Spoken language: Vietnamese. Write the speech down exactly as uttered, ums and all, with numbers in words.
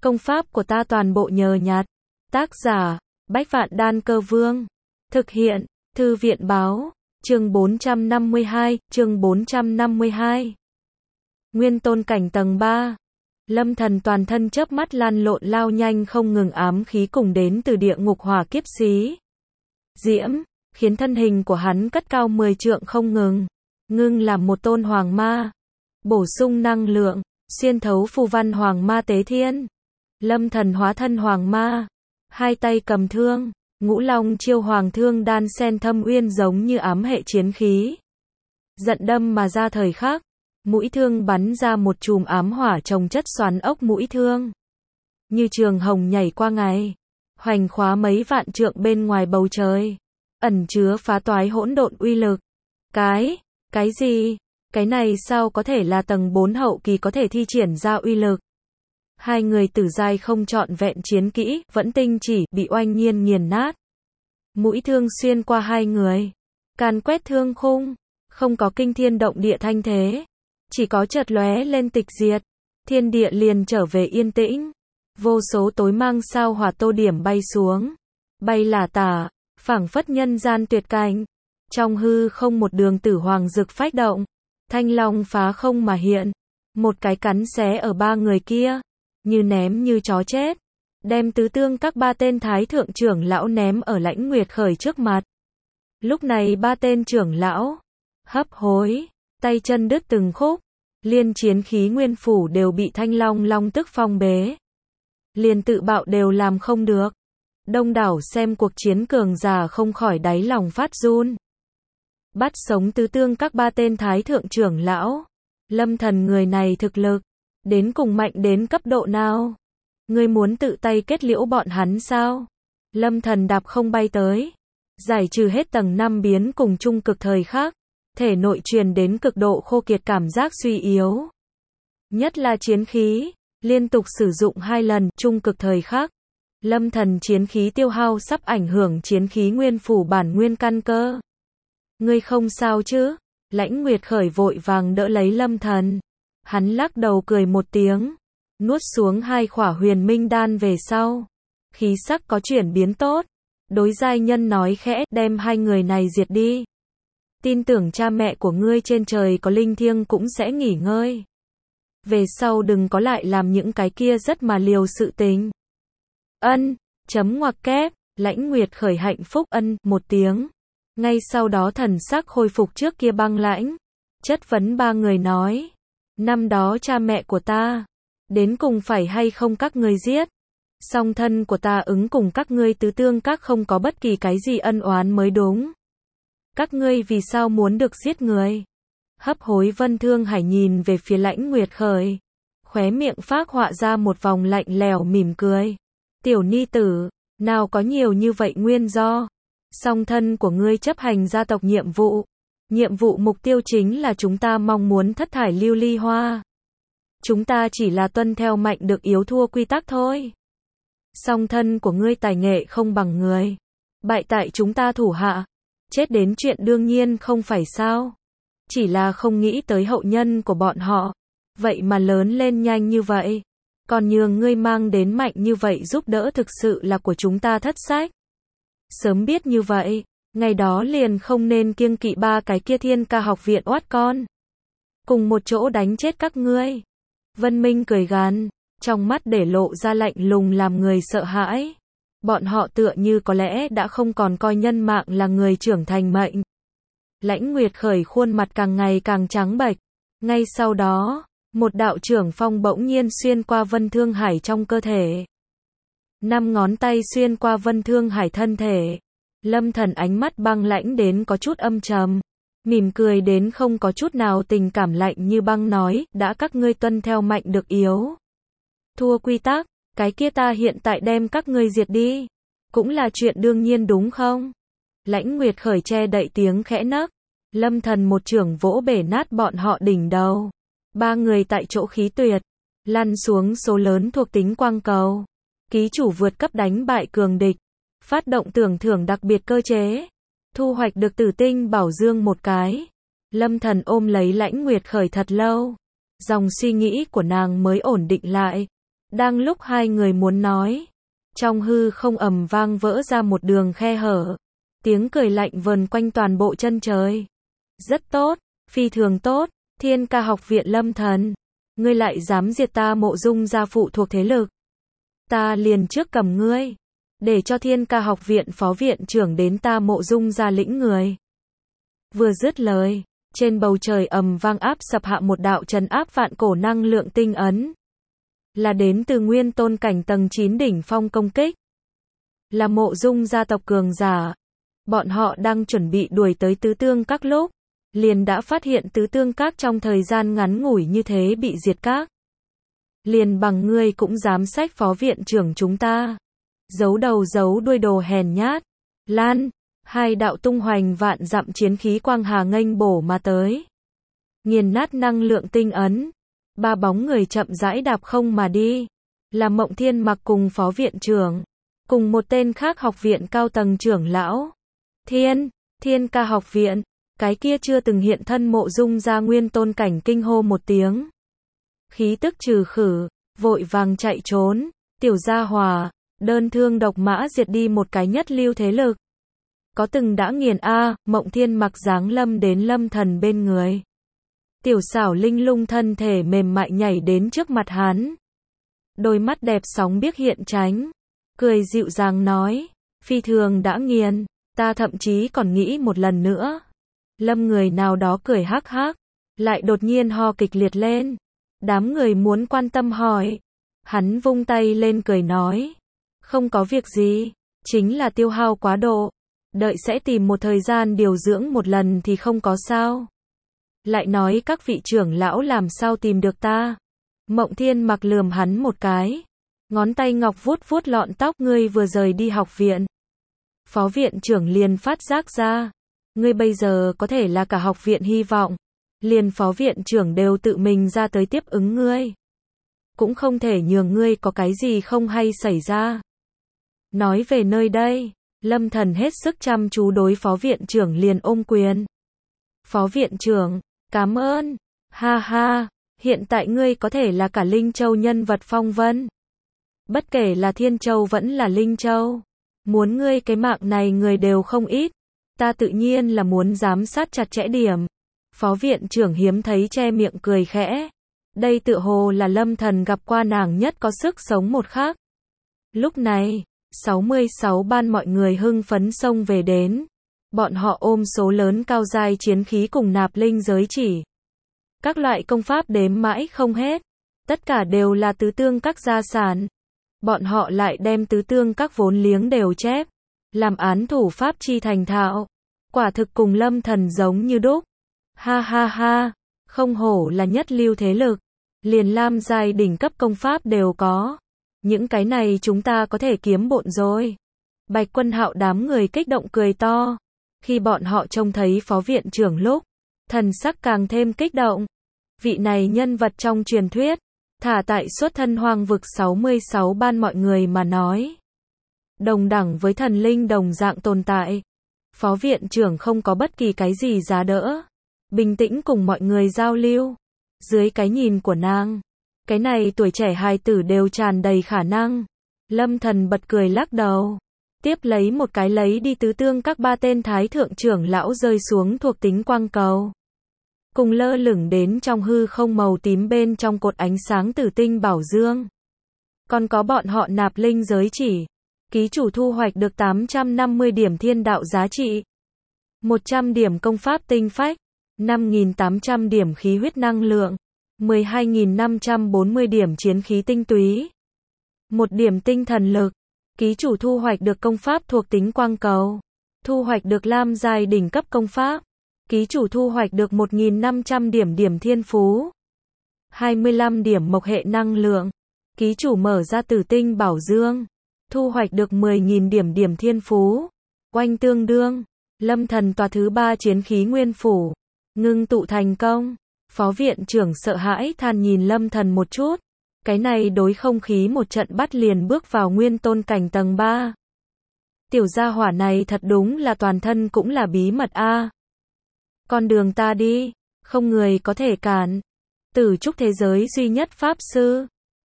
Công pháp của ta toàn bộ nhờ nhặt. Tác giả, Bách Vạn Đan Cơ Vương. Thực hiện, Thư viện báo, chương bốn trăm năm mươi hai, chương bốn trăm năm mươi hai. Nguyên tôn cảnh tầng ba. Lâm Thần toàn thân chớp mắt lăn lộn lao nhanh không ngừng ám khí cùng đến từ địa ngục hỏa kiếp xí. Diễm, khiến thân hình của hắn cất cao mười trượng không ngừng. Ngưng làm một tôn hoàng ma. Bổ sung năng lượng, xuyên thấu phù văn hoàng ma tế thiên. Lâm Thần hóa thân hoàng ma. Hai tay cầm thương, ngũ long chiêu hoàng thương đan sen thâm uyên giống như ám hệ chiến khí. Giận đâm mà ra thời khắc. Mũi thương bắn ra một chùm ám hỏa trồng chất xoắn ốc mũi thương. Như trường hồng nhảy qua ngày. Hoành khóa mấy vạn trượng bên ngoài bầu trời. Ẩn chứa phá toái hỗn độn uy lực. Cái, cái gì? Cái này sao có thể là tầng bốn hậu kỳ có thể thi triển ra uy lực? Hai người tử giai không trọn vẹn chiến kỹ, vẫn tinh chỉ, bị oanh nhiên nghiền nát. Mũi thương xuyên qua hai người. Càn quét thương khung. Không có kinh thiên động địa thanh thế. Chỉ có chợt lóe lên tịch diệt. Thiên địa liền trở về yên tĩnh. Vô số tối mang sao hỏa tô điểm bay xuống. Bay lả tả, phảng phất nhân gian tuyệt cảnh. Trong hư không một đường tử hoàng rực phách động. Thanh long phá không mà hiện. Một cái cắn xé ở ba người kia. Như ném như chó chết. Đem tứ tương các ba tên thái thượng trưởng lão ném ở Lãnh Nguyệt Khởi trước mặt. Lúc này ba tên trưởng lão. Hấp hối. Tay chân đứt từng khúc. Liên chiến khí nguyên phủ đều bị thanh long long tức phong bế. Liền tự bạo đều làm không được. Đông đảo xem cuộc chiến cường giả không khỏi đáy lòng phát run. Bắt sống tứ tương các ba tên thái thượng trưởng lão. Lâm Thần người này thực lực. Đến cùng mạnh đến cấp độ nào? Ngươi muốn tự tay kết liễu bọn hắn sao? Lâm Thần đạp không bay tới. Giải trừ hết tầng năm biến cùng trung cực thời khắc. Thể nội truyền đến cực độ khô kiệt cảm giác suy yếu. Nhất là chiến khí. Liên tục sử dụng hai lần trung cực thời khắc. Lâm Thần chiến khí tiêu hao sắp ảnh hưởng chiến khí nguyên phủ bản nguyên căn cơ. Ngươi không sao chứ? Lãnh Nguyệt Khởi vội vàng đỡ lấy Lâm Thần. Hắn lắc đầu cười một tiếng. Nuốt xuống hai khỏa huyền minh đan về sau. Khí sắc có chuyển biến tốt. Đối giai nhân nói khẽ, đem hai người này diệt đi. Tin tưởng cha mẹ của ngươi trên trời có linh thiêng cũng sẽ nghỉ ngơi. Về sau đừng có lại làm những cái kia rất mà liều sự tình. Ân, chấm ngoặc kép, Lãnh Nguyệt Khởi hạnh phúc ân, một tiếng. Ngay sau đó thần sắc khôi phục trước kia băng lãnh. Chất vấn ba người nói. Năm đó cha mẹ của ta. Đến cùng phải hay không các ngươi giết. Song thân của ta ứng cùng các ngươi tứ tương các không có bất kỳ cái gì ân oán mới đúng. Các ngươi vì sao muốn được giết người? Hấp hối Vân Thương Hải nhìn về phía Lãnh Nguyệt Khởi. Khóe miệng phác họa ra một vòng lạnh lẽo mỉm cười. Tiểu ni tử, nào có nhiều như vậy nguyên do. Song thân của ngươi chấp hành gia tộc nhiệm vụ. Nhiệm vụ mục tiêu chính là chúng ta mong muốn thất thải lưu ly hoa. Chúng ta chỉ là tuân theo mạnh được yếu thua quy tắc thôi. Song thân của ngươi tài nghệ không bằng người. Bại tại chúng ta thủ hạ. Chết đến chuyện đương nhiên không phải sao. Chỉ là không nghĩ tới hậu nhân của bọn họ. Vậy mà lớn lên nhanh như vậy. Còn nhường ngươi mang đến mạnh như vậy giúp đỡ thực sự là của chúng ta thất sách. Sớm biết như vậy. Ngày đó liền không nên kiêng kỵ ba cái kia Thiên Ca học viện oát con. Cùng một chỗ đánh chết các ngươi. Vân Minh cười gằn, trong mắt để lộ ra lạnh lùng làm người sợ hãi. Bọn họ tựa như có lẽ đã không còn coi nhân mạng là người trưởng thành mệnh. Lãnh Nguyệt Khởi khuôn mặt càng ngày càng trắng bệch. Ngay sau đó, một đạo trưởng phong bỗng nhiên xuyên qua Vân Thương Hải trong cơ thể. Năm ngón tay xuyên qua Vân Thương Hải thân thể. Lâm Thần ánh mắt băng lãnh đến có chút âm trầm. Mỉm cười đến không có chút nào tình cảm lạnh như băng nói, đã các ngươi tuân theo mạnh được yếu. Thua quy tắc, cái kia ta hiện tại đem các ngươi diệt đi. Cũng là chuyện đương nhiên đúng không? Lãnh Nguyệt Khởi che đậy tiếng khẽ nấc. Lâm Thần một chưởng vỗ bể nát bọn họ đỉnh đầu. Ba người tại chỗ khí tuyệt. Lăn xuống số lớn thuộc tính quang cầu. Ký chủ vượt cấp đánh bại cường địch. Phát động tưởng thưởng đặc biệt cơ chế. Thu hoạch được tử tinh bảo dương một cái. Lâm Thần ôm lấy Lãnh Nguyệt Khởi thật lâu. Dòng suy nghĩ của nàng mới ổn định lại. Đang lúc hai người muốn nói, trong hư không ầm vang vỡ ra một đường khe hở. Tiếng cười lạnh vần quanh toàn bộ chân trời. Rất tốt, phi thường tốt, Thiên Ca học viện Lâm Thần. Ngươi lại dám diệt ta Mộ Dung gia phụ thuộc thế lực. Ta liền trước cầm ngươi. Để cho Thiên Ca học viện phó viện trưởng đến ta Mộ Dung gia lĩnh người. Vừa dứt lời, trên bầu trời ầm vang áp sập hạ một đạo trấn áp vạn cổ năng lượng tinh ấn. Là đến từ nguyên tôn cảnh tầng chín đỉnh phong công kích. Là Mộ Dung gia tộc cường giả. Bọn họ đang chuẩn bị đuổi tới Tứ Tương Các lúc, liền đã phát hiện Tứ Tương Các trong thời gian ngắn ngủi như thế bị diệt các. Liền bằng ngươi cũng dám xách phó viện trưởng chúng ta. Giấu đầu giấu đuôi đồ hèn nhát. Lan, hai đạo tung hoành vạn dặm chiến khí quang hà nghênh bổ mà tới. Nghiền nát năng lượng tinh ấn. Ba bóng người chậm rãi đạp không mà đi. Là Mộng Thiên Mặc cùng phó viện trưởng. Cùng một tên khác học viện cao tầng trưởng lão. Thiên, Thiên Ca học viện. Cái kia chưa từng hiện thân Mộ Dung gia nguyên tôn cảnh kinh hô một tiếng. Khí tức trừ khử, vội vàng chạy trốn. Tiểu gia hòa, đơn thương độc mã diệt đi một cái nhất lưu thế lực. Có từng đã nghiền a, Mộng Thiên Mặc giáng lâm đến Lâm Thần bên người. Tiểu xảo linh lung thân thể mềm mại nhảy đến trước mặt hắn. Đôi mắt đẹp sóng biếc hiện tránh. Cười dịu dàng nói, phi thường đã nghiền, ta thậm chí còn nghĩ một lần nữa. Lâm người nào đó cười hắc hắc, lại đột nhiên ho kịch liệt lên. Đám người muốn quan tâm hỏi. Hắn vung tay lên cười nói, không có việc gì, chính là tiêu hao quá độ. Đợi sẽ tìm một thời gian điều dưỡng một lần thì không có sao. Lại nói các vị trưởng lão làm sao tìm được ta. Mộng Thiên Mặc lườm hắn một cái. Ngón tay ngọc vuốt vuốt lọn tóc, ngươi vừa rời đi học viện. Phó viện trưởng liền phát giác ra. Ngươi bây giờ có thể là cả học viện hy vọng. Liền phó viện trưởng đều tự mình ra tới tiếp ứng ngươi. Cũng không thể nhường ngươi có cái gì không hay xảy ra. Nói về nơi đây, Lâm Thần hết sức chăm chú đối phó viện trưởng liền ôm quyền. Phó viện trưởng, cảm ơn. Ha ha, hiện tại ngươi có thể là cả Linh Châu nhân vật phong vân. Bất kể là Thiên Châu vẫn là Linh Châu. Muốn ngươi cái mạng này người đều không ít. Ta tự nhiên là muốn giám sát chặt chẽ điểm. Phó viện trưởng hiếm thấy che miệng cười khẽ. Đây tựa hồ là Lâm Thần gặp qua nàng nhất có sức sống một khắc. Lúc này, sáu mươi sáu ban mọi người hưng phấn xông về đến. Bọn họ ôm số lớn cao giai chiến khí cùng nạp linh giới chỉ. Các loại công pháp đếm mãi không hết. Tất cả đều là Tứ Tương Các gia sản. Bọn họ lại đem Tứ Tương Các vốn liếng đều chép. Làm án thủ pháp chi thành thạo. Quả thực cùng Lâm Thần giống như đúc. Ha ha ha, không hổ là nhất lưu thế lực. Liền lam giai đỉnh cấp công pháp đều có. Những cái này chúng ta có thể kiếm bộn rồi. Bạch Quân Hạo đám người kích động cười to. Khi bọn họ trông thấy phó viện trưởng lúc, thần sắc càng thêm kích động. Vị này nhân vật trong truyền thuyết, thả tại xuất thân hoang vực sáu mươi sáu ban mọi người mà nói. Đồng đẳng với thần linh đồng dạng tồn tại. Phó viện trưởng không có bất kỳ cái gì giá đỡ. Bình tĩnh cùng mọi người giao lưu. Dưới cái nhìn của nàng, cái này tuổi trẻ hài tử đều tràn đầy khả năng. Lâm Thần bật cười lắc đầu. Tiếp lấy một cái lấy đi Tứ Tương Các ba tên thái thượng trưởng lão rơi xuống thuộc tính quang cầu. Cùng lơ lửng đến trong hư không màu tím bên trong cột ánh sáng tử tinh bảo dương. Còn có bọn họ nạp linh giới chỉ. Ký chủ thu hoạch được tám trăm năm mươi điểm thiên đạo giá trị. một trăm điểm công pháp tinh phách. năm nghìn tám trăm điểm khí huyết năng lượng. mười hai nghìn năm trăm bốn mươi điểm chiến khí tinh túy. một điểm tinh thần lực. Ký chủ thu hoạch được công pháp thuộc tính quang cầu. Thu hoạch được lam giai đỉnh cấp công pháp. Ký chủ thu hoạch được một nghìn năm trăm điểm điểm thiên phú. hai mươi lăm điểm mộc hệ năng lượng. Ký chủ mở ra tử tinh bảo dương. Thu hoạch được mười nghìn điểm điểm thiên phú. Oanh tương đương. Lâm Thần tòa thứ ba chiến khí nguyên phủ. Ngưng tụ thành công. Phó viện trưởng sợ hãi than nhìn Lâm Thần một chút. Cái này đối không khí một trận bắt liền bước vào nguyên tôn cảnh tầng ba. Tiểu gia hỏa này thật đúng là toàn thân cũng là bí mật a. Con đường ta đi, không người có thể cản. Tử trúc thế giới duy nhất pháp sư.